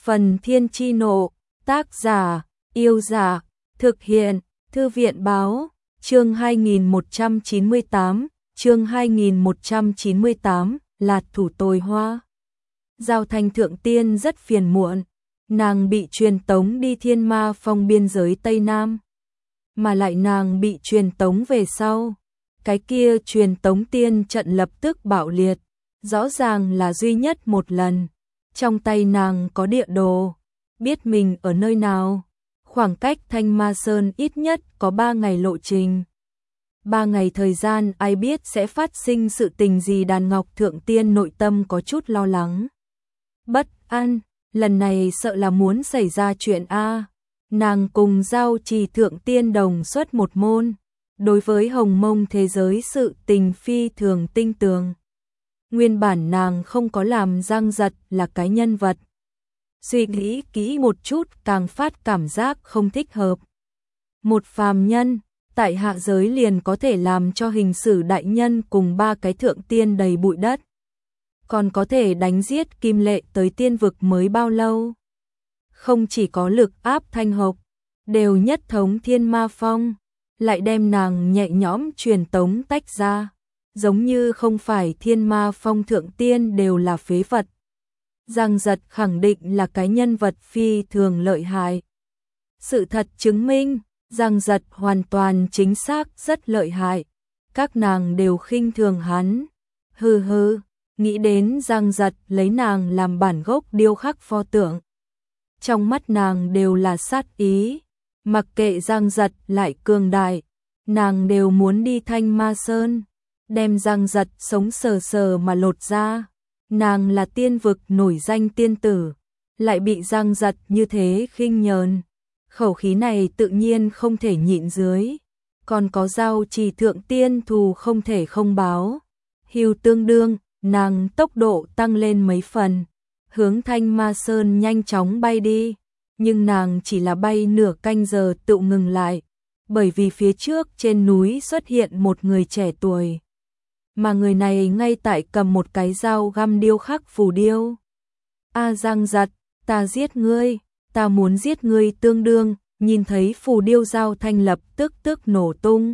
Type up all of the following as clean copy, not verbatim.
Phần Thiên Chi Nộ, tác giả, Yêu Giả, thực hiện, Thư viện Báo, chương 2198, chương 2198, Lạt Thủ Tồi Hoa. Giao Thanh Thượng Tiên rất phiền muộn, nàng bị truyền tống đi Thiên Ma Phong biên giới Tây Nam. Mà lại nàng bị truyền tống về sau, cái kia truyền tống tiên trận lập tức bạo liệt, rõ ràng là duy nhất một lần. Trong tay nàng có địa đồ, biết mình ở nơi nào, khoảng cách Thanh Ma Sơn ít nhất có 3 ngày lộ trình. 3 ngày thời gian ai biết sẽ phát sinh sự tình gì. Đàn Ngọc Thượng Tiên nội tâm có chút lo lắng. Bất an, lần này sợ là muốn xảy ra chuyện a. Nàng cùng Giao Trì Thượng Tiên đồng xuất một môn, đối với hồng mông thế giới sự tình phi thường tinh tường. Nguyên bản nàng không có làm Giang Giật là cái nhân vật. Suy nghĩ kỹ một chút càng phát cảm giác không thích hợp. Một phàm nhân, tại hạ giới liền có thể làm cho hình sử đại nhân cùng 3 cái thượng tiên đầy bụi đất. Còn có thể đánh giết Kim Lệ tới tiên vực mới bao lâu. Không chỉ có lực áp Thanh Hộc, đều nhất thống Thiên Ma Phong, lại đem nàng nhẹ nhõm truyền tống tách ra. Giống như không phải Thiên Ma Phong thượng tiên đều là phế vật. Giang Giật khẳng định là cái nhân vật phi thường lợi hại. Sự thật chứng minh, Giang Giật hoàn toàn chính xác rất lợi hại. Các nàng đều khinh thường hắn. Hừ hừ, nghĩ đến Giang Giật lấy nàng làm bản gốc điêu khắc pho tượng. Trong mắt nàng đều là sát ý. Mặc kệ Giang Giật lại cường đại, nàng đều muốn đi Thanh Ma Sơn, đem Giang Giật sống sờ sờ mà lột ra. Nàng là tiên vực nổi danh tiên tử, lại bị Giang Giật như thế khinh nhờn. Khẩu khí này tự nhiên không thể nhịn dưới. Còn có Giao Trì Thượng Tiên thù không thể không báo. Hưu tương đương, nàng tốc độ tăng lên mấy phần, hướng Thanh Ma Sơn nhanh chóng bay đi. Nhưng nàng chỉ là bay nửa canh giờ tự ngừng lại, bởi vì phía trước trên núi xuất hiện một người trẻ tuổi. Mà người này ngay tại cầm một cái dao găm điêu khắc phù điêu. A Giang Giật, ta giết ngươi, ta muốn giết ngươi tương đương, nhìn thấy phù điêu Giao Thanh lập tức nổ tung.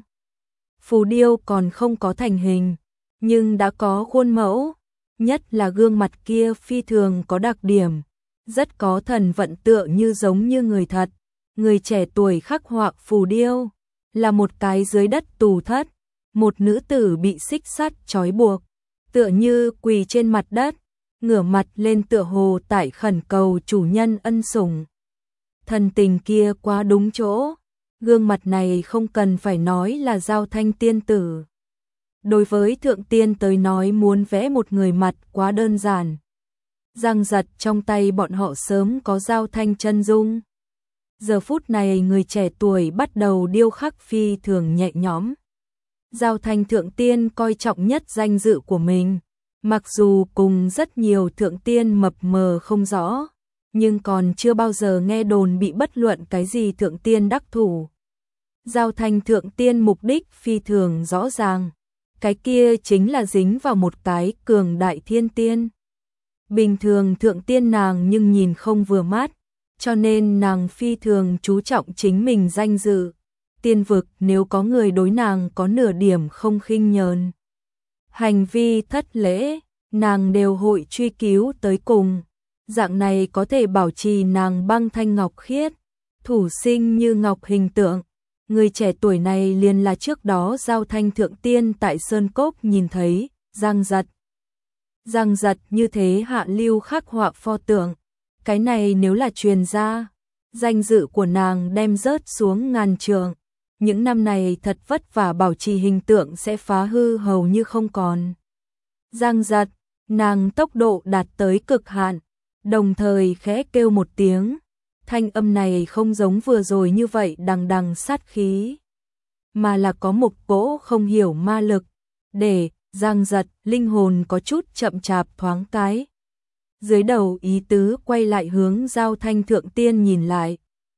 Phù điêu còn không có thành hình, nhưng đã có khuôn mẫu, nhất là gương mặt kia phi thường có đặc điểm, rất có thần vận tựa như giống như người thật. Người trẻ tuổi khắc họa phù điêu là một cái dưới đất tù thất. Một nữ tử bị xích sắt trói buộc, tựa như quỳ trên mặt đất, ngửa mặt lên tựa hồ tại khẩn cầu chủ nhân ân sủng. Thần tình kia quá đúng chỗ, gương mặt này không cần phải nói là Giao Thanh tiên tử. Đối với thượng tiên tới nói muốn vẽ một người mặt quá đơn giản. Giang Giật trong tay bọn họ sớm có Giao Thanh chân dung. Giờ phút này người trẻ tuổi bắt đầu điêu khắc phi thường nhẹ nhõm. Giao Thanh Thượng Tiên coi trọng nhất danh dự của mình, mặc dù cùng rất nhiều thượng tiên mập mờ không rõ, nhưng còn chưa bao giờ nghe đồn bị bất luận cái gì thượng tiên đắc thủ. Giao Thanh Thượng Tiên mục đích phi thường rõ ràng, cái kia chính là dính vào một cái cường đại thiên tiên. Bình thường thượng tiên nàng nhưng nhìn không vừa mắt, cho nên nàng phi thường chú trọng chính mình danh dự. Tiên vực nếu có người đối nàng có nửa điểm không khinh nhờn, hành vi thất lễ, nàng đều hội truy cứu tới cùng. Dạng này có thể bảo trì nàng băng thanh ngọc khiết, thủ sinh như ngọc hình tượng. Người trẻ tuổi này liền là trước đó Giao Thanh Thượng Tiên tại Sơn Cốc nhìn thấy, Giang Giật. Giang Giật như thế hạ lưu khắc họa pho tượng, cái này nếu là truyền ra, danh dự của nàng đem rớt xuống ngàn trượng. Những năm này thật vất vả bảo trì hình tượng sẽ phá hư hầu như không còn. Giang Giật, nàng tốc độ đạt tới cực hạn, đồng thời khẽ kêu một tiếng. Thanh âm này không giống vừa rồi như vậy đằng đằng sát khí, mà là có một cỗ không hiểu ma lực, để Giang Giật linh hồn có chút chậm chạp thoáng cái. Dưới đầu ý tứ quay lại hướng Giao Thanh Thượng Tiên nhìn lại.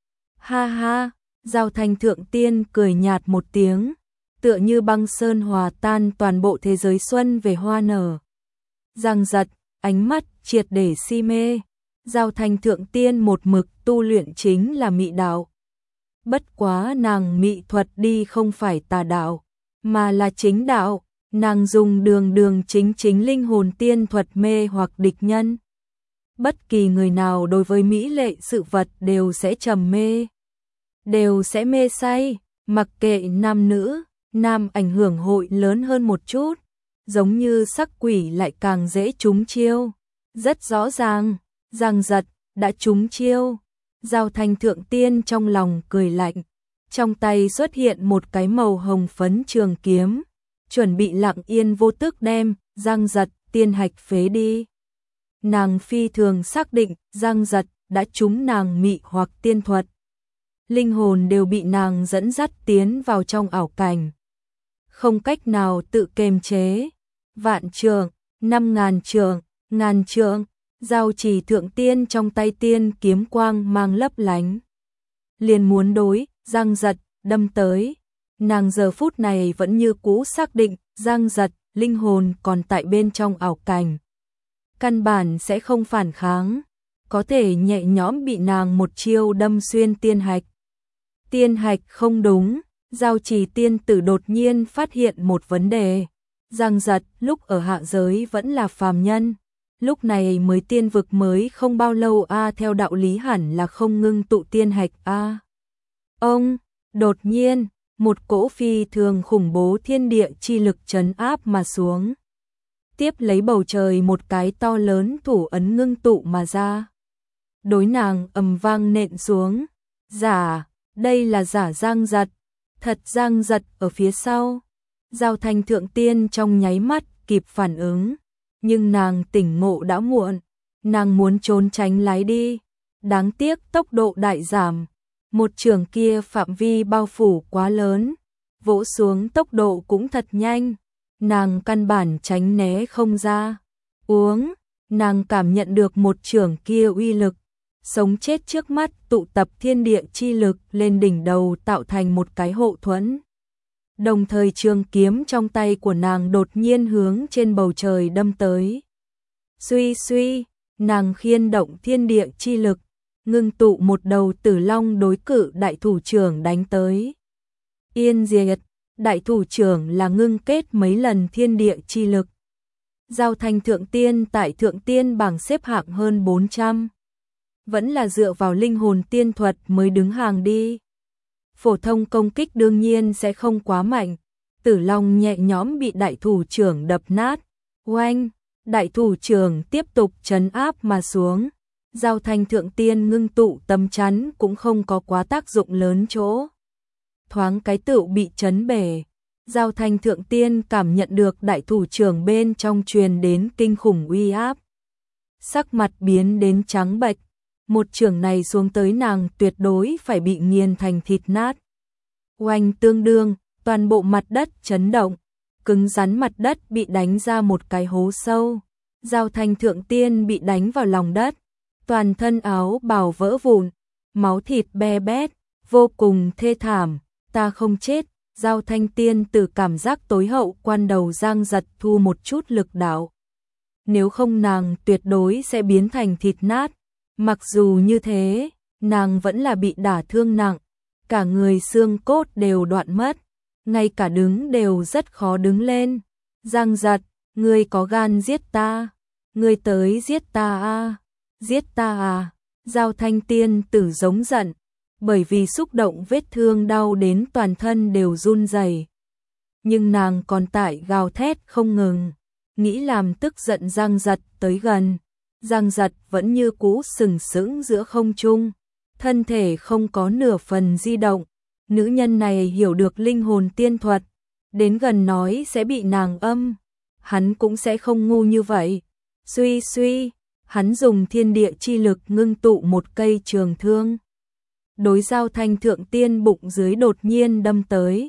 Ha ha! Giao Thanh Thượng Tiên cười nhạt một tiếng, tựa như băng sơn hòa tan toàn bộ thế giới xuân về hoa nở. Giang Giật, ánh mắt triệt để si mê, Giao Thanh thượng tiên một mực tu luyện chính là mị đạo. Bất quá nàng mị thuật đi không phải tà đạo, mà là chính đạo, nàng dùng đường chính linh hồn tiên thuật mê hoặc địch nhân. Bất kỳ người nào đối với mỹ lệ sự vật đều sẽ trầm mê, đều sẽ mê say, mặc kệ nam nữ, nam ảnh hưởng hội lớn hơn một chút, giống như sắc quỷ lại càng dễ trúng chiêu. Rất rõ ràng, Giang Giật đã trúng chiêu. Giao Thanh thượng tiên trong lòng cười lạnh, trong tay xuất hiện một cái màu hồng phấn trường kiếm, chuẩn bị lặng yên vô tức đem Giang Giật tiên hạch phế đi. Nàng phi thường xác định Giang Giật đã trúng nàng mị hoặc tiên thuật. Linh hồn đều bị nàng dẫn dắt tiến vào trong ảo cảnh, không cách nào tự kiềm chế. Vạn trượng, 5.000 trượng, ngàn trượng, Giao Trì thượng tiên trong tay tiên kiếm quang mang lấp lánh, liền muốn đối Giang Giật đâm tới. Nàng giờ phút này vẫn như cũ xác định Giang Giật linh hồn còn tại bên trong ảo cảnh, căn bản sẽ không phản kháng, có thể nhẹ nhõm bị nàng một chiêu đâm xuyên tiên hạch. Tiên hạch không đúng, Giao Trì tiên tử đột nhiên phát hiện một vấn đề. Giang Giật lúc ở hạ giới vẫn là phàm nhân, lúc này mới tiên vực mới không bao lâu theo đạo lý hẳn là không ngưng tụ tiên hạch Ông, đột nhiên, một cỗ phi thường khủng bố thiên địa chi lực trấn áp mà xuống. Tiếp lấy bầu trời một cái to lớn thủ ấn ngưng tụ mà ra. Đối nàng ầm vang nện xuống. Giả, đây là giả Giang Giật. Thật Giang Giật ở phía sau. Giao Thanh thượng tiên trong nháy mắt kịp phản ứng. Nhưng nàng tỉnh ngộ đã muộn. Nàng muốn trốn tránh lái đi. Đáng tiếc tốc độ đại giảm. Một trường kia phạm vi bao phủ quá lớn. Vỗ xuống tốc độ cũng thật nhanh. Nàng căn bản tránh né không ra. Nàng cảm nhận được một trường kia uy lực. Sống chết trước mắt tụ tập thiên địa chi lực lên đỉnh đầu tạo thành một cái hộ thuẫn. Đồng thời trường kiếm trong tay của nàng đột nhiên hướng trên bầu trời đâm tới. Suy suy, nàng khiên động thiên địa chi lực, ngưng tụ một đầu tử long đối cự đại thủ trưởng đánh tới. Yên diệt, đại thủ trưởng là ngưng kết mấy lần thiên địa chi lực. Giao Thanh thượng tiên tại thượng tiên bảng xếp hạng hơn 400. Vẫn là dựa vào linh hồn tiên thuật mới đứng hàng đi. Phổ thông công kích đương nhiên sẽ không quá mạnh. Tử long nhẹ nhõm bị đại thủ trưởng đập nát. Oanh, đại thủ trưởng tiếp tục trấn áp mà xuống. Giao Thanh thượng tiên ngưng tụ tấm chắn cũng không có quá tác dụng lớn chỗ. Thoáng cái tựu bị chấn bể. Giao Thanh thượng tiên cảm nhận được đại thủ trưởng bên trong truyền đến kinh khủng uy áp. Sắc mặt biến đến trắng bệch. Một trường này xuống tới nàng tuyệt đối phải bị nghiền thành thịt nát. Oanh tương đương, toàn bộ mặt đất chấn động, cứng rắn mặt đất bị đánh ra một cái hố sâu. Giao Thanh thượng tiên bị đánh vào lòng đất, toàn thân áo bào vỡ vụn, máu thịt be bét, vô cùng thê thảm. Ta không chết. Giao Thanh tiên từ cảm giác tối hậu quan đầu Giang Giật thu một chút lực đạo. Nếu không nàng tuyệt đối sẽ biến thành thịt nát. Mặc dù như thế, nàng vẫn là bị đả thương nặng, cả người xương cốt đều đoạn mất, ngay cả đứng đều rất khó đứng lên. Giang Giật, ngươi có gan giết ta, ngươi tới giết ta giết ta Giao Thanh tiên tử giống giận, bởi vì xúc động vết thương đau đến toàn thân đều run rẩy. Nhưng nàng còn tại gào thét không ngừng, nghĩ làm tức giận Giang Giật tới gần. Giang Giật vẫn như cũ sừng sững giữa không trung, thân thể không có nửa phần di động. Nữ nhân này hiểu được linh hồn tiên thuật, đến gần nói sẽ bị nàng âm, hắn cũng sẽ không ngu như vậy. Suy suy, hắn dùng thiên địa chi lực ngưng tụ một cây trường thương. Đối Giao Thanh thượng tiên bụng dưới đột nhiên đâm tới.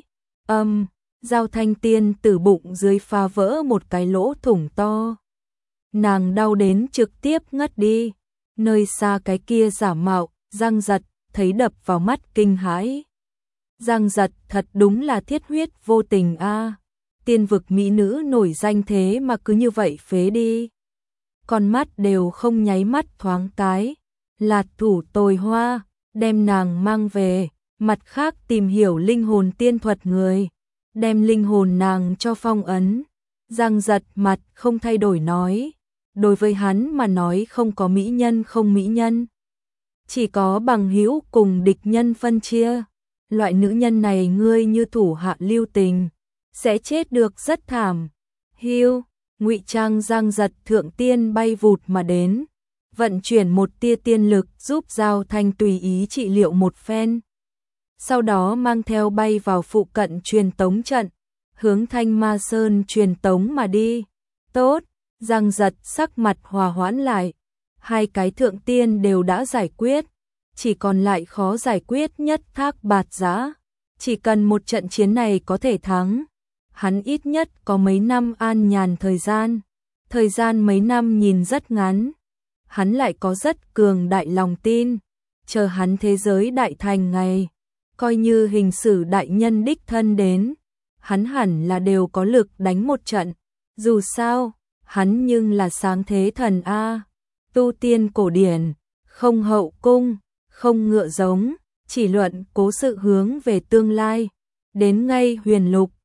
Giao Thanh tiên từ bụng dưới phá vỡ một cái lỗ thủng to. Nàng đau đến trực tiếp ngất đi. Nơi xa cái kia giả mạo, Giang Giật, thấy đập vào mắt kinh hãi. Giang Giật thật đúng là thiết huyết vô tình Tiên vực mỹ nữ nổi danh thế mà cứ như vậy phế đi. con mắt đều không nháy mắt thoáng cái, Lạt thủ Tồi Hoa, đem nàng mang về, mặt khác tìm hiểu linh hồn tiên thuật người, đem linh hồn nàng cho phong ấn. Giang Giật mặt không thay đổi nói, đối với hắn mà nói không có mỹ nhân không mỹ nhân, chỉ có bằng hữu cùng địch nhân phân chia. Loại nữ nhân này ngươi như thủ hạ lưu tình, sẽ chết được rất thảm. Hiu, ngụy trang Giang Giật thượng tiên bay vụt mà đến, vận chuyển một tia tiên lực giúp Giao Thanh tùy ý trị liệu một phen. Sau đó mang theo bay vào phụ cận truyền tống trận, hướng Thanh Ma Sơn truyền tống mà đi. Tốt, Giang Giật sắc mặt hòa hoãn lại, hai cái thượng tiên đều đã giải quyết, chỉ còn lại khó giải quyết nhất Thác Bạt Giã. Chỉ cần một trận chiến này có thể thắng, hắn ít nhất có mấy năm an nhàn thời gian mấy năm nhìn rất ngắn, hắn lại có rất cường đại lòng tin, chờ hắn thế giới đại thành ngày, coi như hình sử đại nhân đích thân đến, hắn hẳn là đều có lực đánh một trận. Dù sao, hắn nhưng là sáng thế thần A, tu tiên cổ điển, không hậu cung, không ngựa giống, chỉ luận cố sự hướng về tương lai. Đến ngay huyền lục,